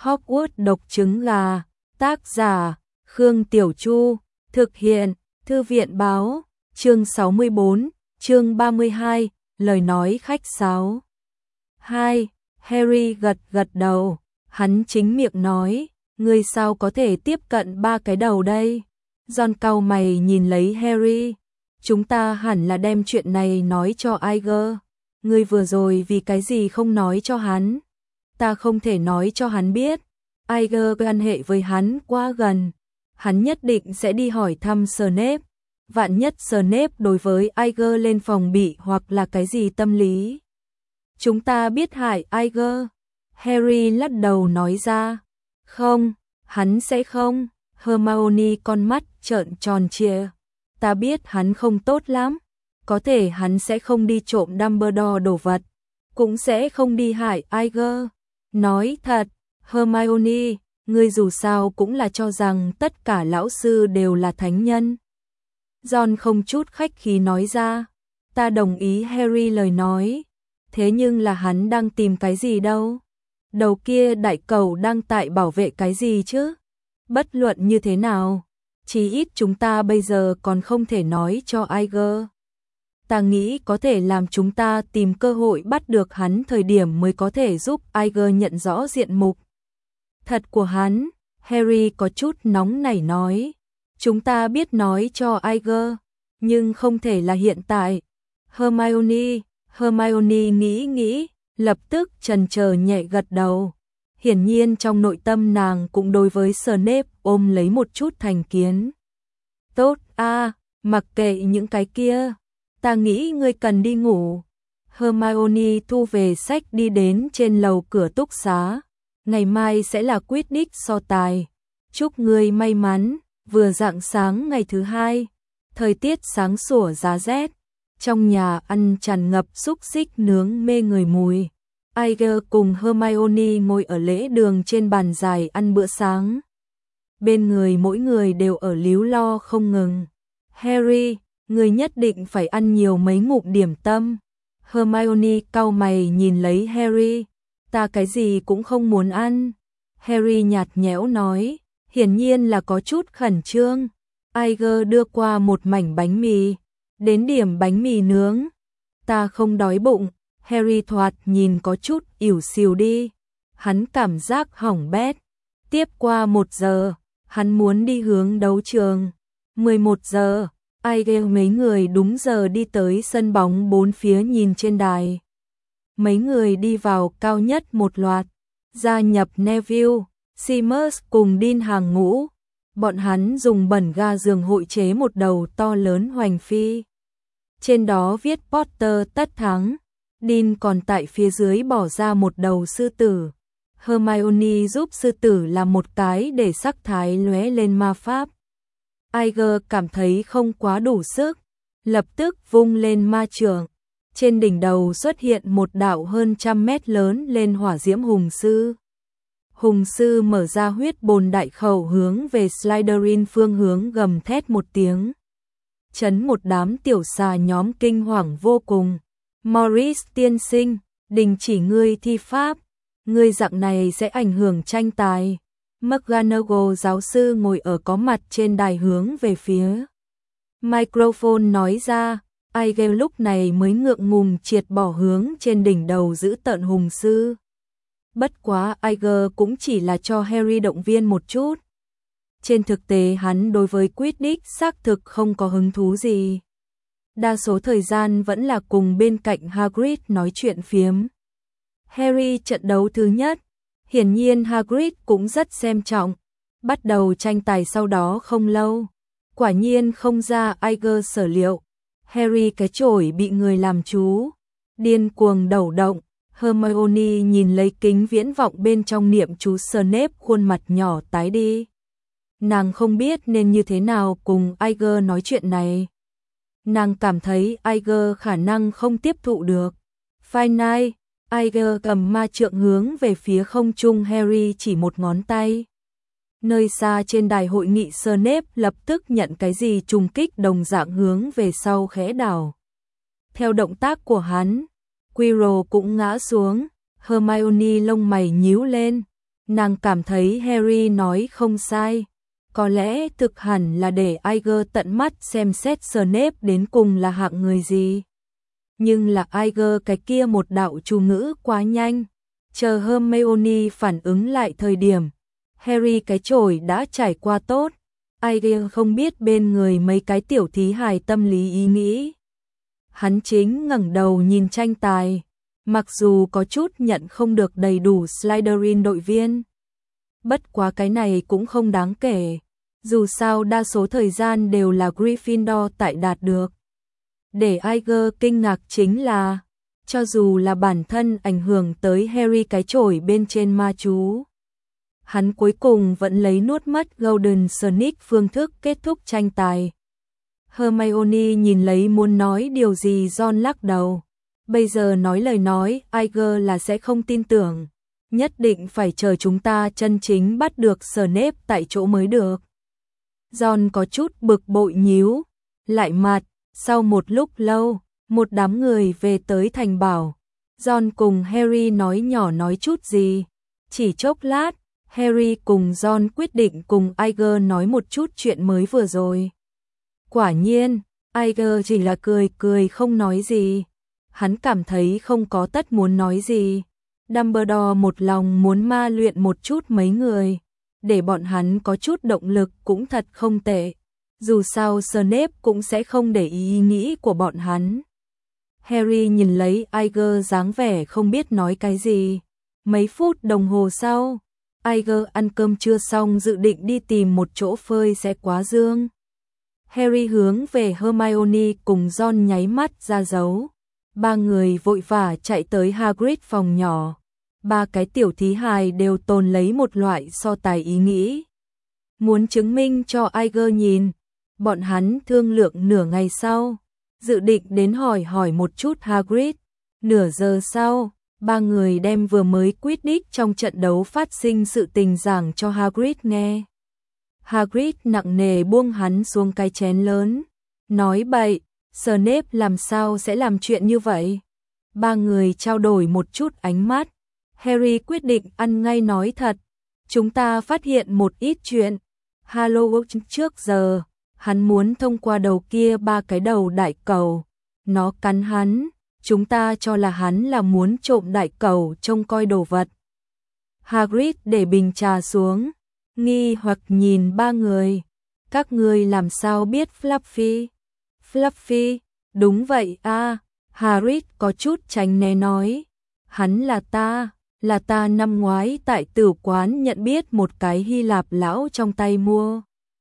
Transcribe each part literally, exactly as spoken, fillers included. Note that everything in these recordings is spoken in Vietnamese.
Hogwarts độc trứng gà, tác giả, Khương Tiểu Chu, thực hiện, Thư viện báo, chương sáu mươi bốn, chương ba mươi hai, lời nói khách sáo. hai. Harry gật gật đầu, hắn chính miệng nói, ngươi sao có thể tiếp cận ba cái đầu đây? Ron cau mày nhìn lấy Harry, chúng ta hẳn là đem chuyện này nói cho Iger. Ngươi vừa rồi vì cái gì không nói cho hắn? Ta không thể nói cho hắn biết. Iger quan hệ với hắn quá gần. Hắn nhất định sẽ đi hỏi thăm Snape. Vạn nhất Snape đối với Iger lên phòng bị hoặc là cái gì tâm lý. Chúng ta biết hại Iger. Harry lắc đầu nói ra. Không, hắn sẽ không. Hermione con mắt trợn tròn trịa. Ta biết hắn không tốt lắm. Có thể hắn sẽ không đi trộm Dumbledore đồ vật. Cũng sẽ không đi hại Iger. Nói thật, Hermione, ngươi dù sao cũng là cho rằng tất cả lão sư đều là thánh nhân. Ron không chút khách khí nói ra. Ta đồng ý Harry lời nói. Thế nhưng là hắn đang tìm cái gì đâu? Đầu kia đại cầu đang tại bảo vệ cái gì chứ? Bất luận như thế nào, chí ít chúng ta bây giờ còn không thể nói cho Iger. Ta nghĩ có thể làm chúng ta tìm cơ hội bắt được hắn thời điểm mới có thể giúp Iger nhận rõ diện mục thật của hắn. Harry có chút nóng nảy nói. Chúng ta biết nói cho Iger, nhưng không thể là hiện tại. Hermione, Hermione nghĩ nghĩ, lập tức chần chờ nhẹ gật đầu. Hiển nhiên trong nội tâm nàng cũng đối với Snape ôm lấy một chút thành kiến. Tốt a, à, mặc kệ những cái kia, ta nghĩ ngươi cần đi ngủ. Hermione thu về sách đi đến trên lầu cửa túc xá. Ngày mai sẽ là Quidditch so tài. Chúc ngươi may mắn. Vừa rạng sáng ngày thứ hai, thời tiết sáng sủa giá rét. Trong nhà ăn tràn ngập xúc xích nướng mê người mùi. Iger cùng Hermione ngồi ở lễ đường trên bàn dài ăn bữa sáng. Bên người mỗi người đều ở líu lo không ngừng. Harry, người nhất định phải ăn nhiều mấy ngụm điểm tâm. Hermione cau mày nhìn lấy Harry. Ta cái gì cũng không muốn ăn. Harry nhạt nhẽo nói, hiển nhiên là có chút khẩn trương. Iger đưa qua một mảnh bánh mì. Đến điểm bánh mì nướng. Ta không đói bụng. Harry thoạt nhìn có chút ỉu xìu đi. Hắn cảm giác hỏng bét. Tiếp qua một giờ, hắn muốn đi hướng đấu trường. mười một giờ, Iger mấy người đúng giờ đi tới sân bóng bốn phía nhìn trên đài. Mấy người đi vào cao nhất một loạt. Gia nhập Neville, Seamus cùng Dean hàng ngũ. Bọn hắn dùng bẩn ga giường hội chế một đầu to lớn hoành phi. Trên đó viết Potter tất thắng. Dean còn tại phía dưới bỏ ra một đầu sư tử. Hermione giúp sư tử làm một cái để sắc thái lóe lên ma pháp. Iger cảm thấy không quá đủ sức, lập tức vung lên ma chưởng. Trên đỉnh đầu xuất hiện một đạo hơn trăm mét lớn lên hỏa diễm hùng sư. Hùng sư mở ra huyết bồn đại khẩu hướng về Slytherin phương hướng gầm thét một tiếng. Chấn một đám tiểu xà nhóm kinh hoàng vô cùng. Morris tiên sinh, đình chỉ ngươi thi pháp. Ngươi dạng này sẽ ảnh hưởng tranh tài. McGonagall giáo sư ngồi ở có mặt trên đài hướng về phía microphone nói ra. Iger lúc này mới ngượng ngùng triệt bỏ hướng trên đỉnh đầu giữ tợn hùng sư. Bất quá Iger cũng chỉ là cho Harry động viên một chút. Trên thực tế hắn đối với Quidditch xác thực không có hứng thú gì. Đa số thời gian vẫn là cùng bên cạnh Hagrid nói chuyện phiếm. Harry trận đấu thứ nhất. Hiển nhiên Hagrid cũng rất xem trọng. Bắt đầu tranh tài sau đó không lâu. Quả nhiên không ra Iger sở liệu. Harry cái chổi bị người làm chú. Điên cuồng đầu động. Hermione nhìn lấy kính viễn vọng bên trong niệm chú Snape, khuôn mặt nhỏ tái đi. Nàng không biết nên như thế nào cùng Iger nói chuyện này. Nàng cảm thấy Iger khả năng không tiếp thụ được. Final, Iger cầm ma trượng hướng về phía không trung. Harry chỉ một ngón tay. Nơi xa trên đài hội nghị Snape lập tức nhận cái gì trùng kích đồng dạng hướng về sau khẽ đảo. Theo động tác của hắn, Quirrell cũng ngã xuống. Hermione lông mày nhíu lên. Nàng cảm thấy Harry nói không sai. Có lẽ thực hẳn là để Iger tận mắt xem xét Snape đến cùng là hạng người gì. Nhưng là Iger cái kia một đạo chú ngữ quá nhanh. Chờ Hermione phản ứng lại thời điểm, Harry cái chổi đã trải qua tốt. Iger không biết bên người mấy cái tiểu thí hài tâm lý ý nghĩ. Hắn chính ngẩng đầu nhìn tranh tài, mặc dù có chút nhận không được đầy đủ Slytherin đội viên. Bất quá cái này cũng không đáng kể, dù sao đa số thời gian đều là Gryffindor tại đạt được. Để Iger kinh ngạc chính là, cho dù là bản thân ảnh hưởng tới Harry cái chổi bên trên ma chú, hắn cuối cùng vẫn lấy nuốt mất Golden Sonic phương thức kết thúc tranh tài. Hermione nhìn lấy muốn nói điều gì Ron lắc đầu. Bây giờ nói lời nói, Iger là sẽ không tin tưởng. Nhất định phải chờ chúng ta chân chính bắt được Snape tại chỗ mới được. Ron có chút bực bội nhíu lại mặt. Sau một lúc lâu, một đám người về tới thành bảo. Ron cùng Harry nói nhỏ nói chút gì. Chỉ chốc lát, Harry cùng Ron quyết định cùng Iger nói một chút chuyện mới vừa rồi. Quả nhiên, Iger chỉ là cười cười không nói gì. Hắn cảm thấy không có tất muốn nói gì. Dumbledore một lòng muốn ma luyện một chút mấy người, để bọn hắn có chút động lực cũng thật không tệ. Dù sao Snape cũng sẽ không để ý ý nghĩ của bọn hắn. Harry nhìn lấy Iger dáng vẻ không biết nói cái gì. Mấy phút đồng hồ sau, Iger ăn cơm trưa xong dự định đi tìm một chỗ phơi sẽ quá dương. Harry hướng về Hermione cùng Ron nháy mắt ra dấu. Ba người vội vã chạy tới Hagrid phòng nhỏ. Ba cái tiểu thí hài đều tồn lấy một loại so tài ý nghĩ. Muốn chứng minh cho Iger nhìn. Bọn hắn thương lượng nửa ngày sau, dự định đến hỏi hỏi một chút Hagrid. Nửa giờ sau, ba người đem vừa mới Quidditch trong trận đấu phát sinh sự tình giảng cho Hagrid nghe. Hagrid nặng nề buông hắn xuống cái chén lớn, nói bậy, Snape làm sao sẽ làm chuyện như vậy? Ba người trao đổi một chút ánh mắt. Harry quyết định ăn ngay nói thật. Chúng ta phát hiện một ít chuyện. Halloween trước giờ, hắn muốn thông qua đầu kia ba cái đầu đại cầu. Nó cắn hắn, chúng ta cho là hắn là muốn trộm đại cầu trông coi đồ vật. Hagrid để bình trà xuống, nghi hoặc nhìn ba người. Các ngươi làm sao biết Fluffy? Fluffy, đúng vậy a. À. Hagrid có chút tránh né nói. Hắn là ta, là ta năm ngoái tại tử quán nhận biết một cái Hy Lạp lão trong tay mua.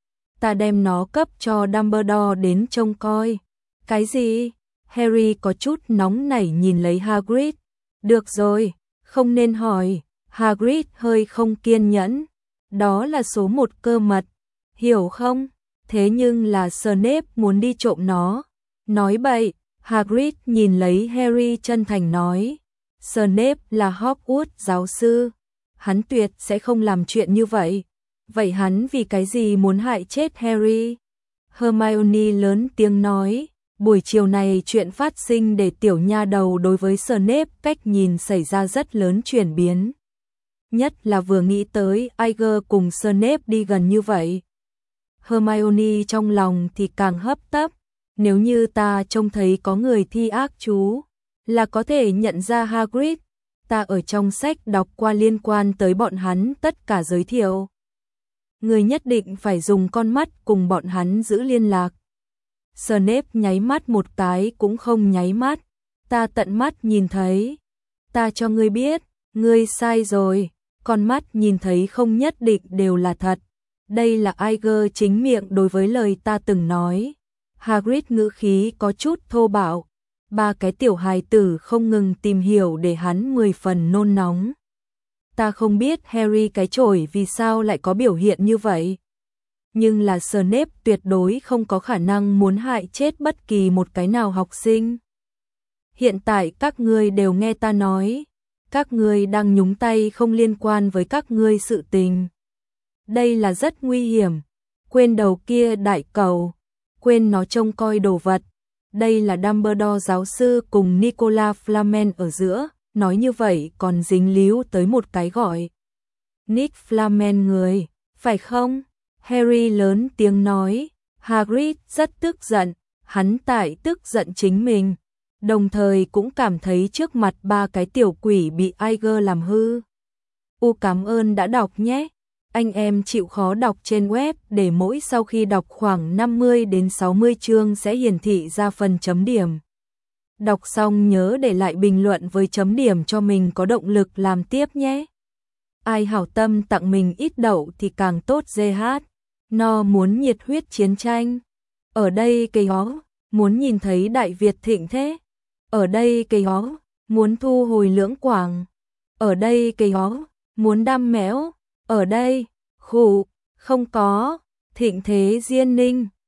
Ta đem nó cấp cho Dumbledore đến trông coi. Cái gì? Harry có chút nóng nảy nhìn lấy Hagrid. Được rồi, không nên hỏi. Hagrid hơi không kiên nhẫn. Đó là số một cơ mật, hiểu không? Thế nhưng là Snape muốn đi trộm nó. Nói bậy, Hagrid nhìn lấy Harry chân thành nói. Snape là Hogwarts giáo sư. Hắn tuyệt sẽ không làm chuyện như vậy. Vậy hắn vì cái gì muốn hại chết Harry? Hermione lớn tiếng nói. Buổi chiều này chuyện phát sinh để tiểu nha đầu đối với Snape cách nhìn xảy ra rất lớn chuyển biến. Nhất là vừa nghĩ tới Iger cùng Snape đi gần như vậy. Hermione trong lòng thì càng hấp tấp. Nếu như ta trông thấy có người thi ác chú, là có thể nhận ra Hagrid. Ta ở trong sách đọc qua liên quan tới bọn hắn tất cả giới thiệu. Người nhất định phải dùng con mắt cùng bọn hắn giữ liên lạc. Snape nháy mắt một cái cũng không nháy mắt. Ta tận mắt nhìn thấy. Ta cho ngươi biết, ngươi sai rồi. Con mắt nhìn thấy không nhất định đều là thật. Đây là Iger chính miệng đối với lời ta từng nói. Hagrid ngữ khí có chút thô bạo. Ba cái tiểu hài tử không ngừng tìm hiểu để hắn mười phần nôn nóng. Ta không biết Harry cái chổi vì sao lại có biểu hiện như vậy. Nhưng là Snape tuyệt đối không có khả năng muốn hại chết bất kỳ một cái nào học sinh. Hiện tại các ngươi đều nghe ta nói. Các ngươi đang nhúng tay không liên quan với các ngươi sự tình. Đây là rất nguy hiểm. Quên đầu kia đại cầu. Quên nó trông coi đồ vật. Đây là Dumbledore giáo sư cùng Nicolas Flamel ở giữa. Nói như vậy còn dính líu tới một cái gọi. Nick Flamen người, phải không? Harry lớn tiếng nói. Hagrid rất tức giận, hắn tại tức giận chính mình, đồng thời cũng cảm thấy trước mặt ba cái tiểu quỷ bị Iger làm hư. U cảm ơn đã đọc nhé. Anh em chịu khó đọc trên web để mỗi sau khi đọc khoảng năm mươi đến sáu mươi chương sẽ hiển thị ra phần chấm điểm. Đọc xong nhớ để lại bình luận với chấm điểm cho mình có động lực làm tiếp nhé. Ai hảo tâm tặng mình ít đậu thì càng tốt giê hát. No muốn nhiệt huyết chiến tranh. Ở đây cây hó, muốn nhìn thấy Đại Việt thịnh thế. Ở đây cây hó, muốn thu hồi Lưỡng Quảng. Ở đây cây hó, muốn đam méo. Ở đây, khủ, không có, thịnh thế Diên Ninh.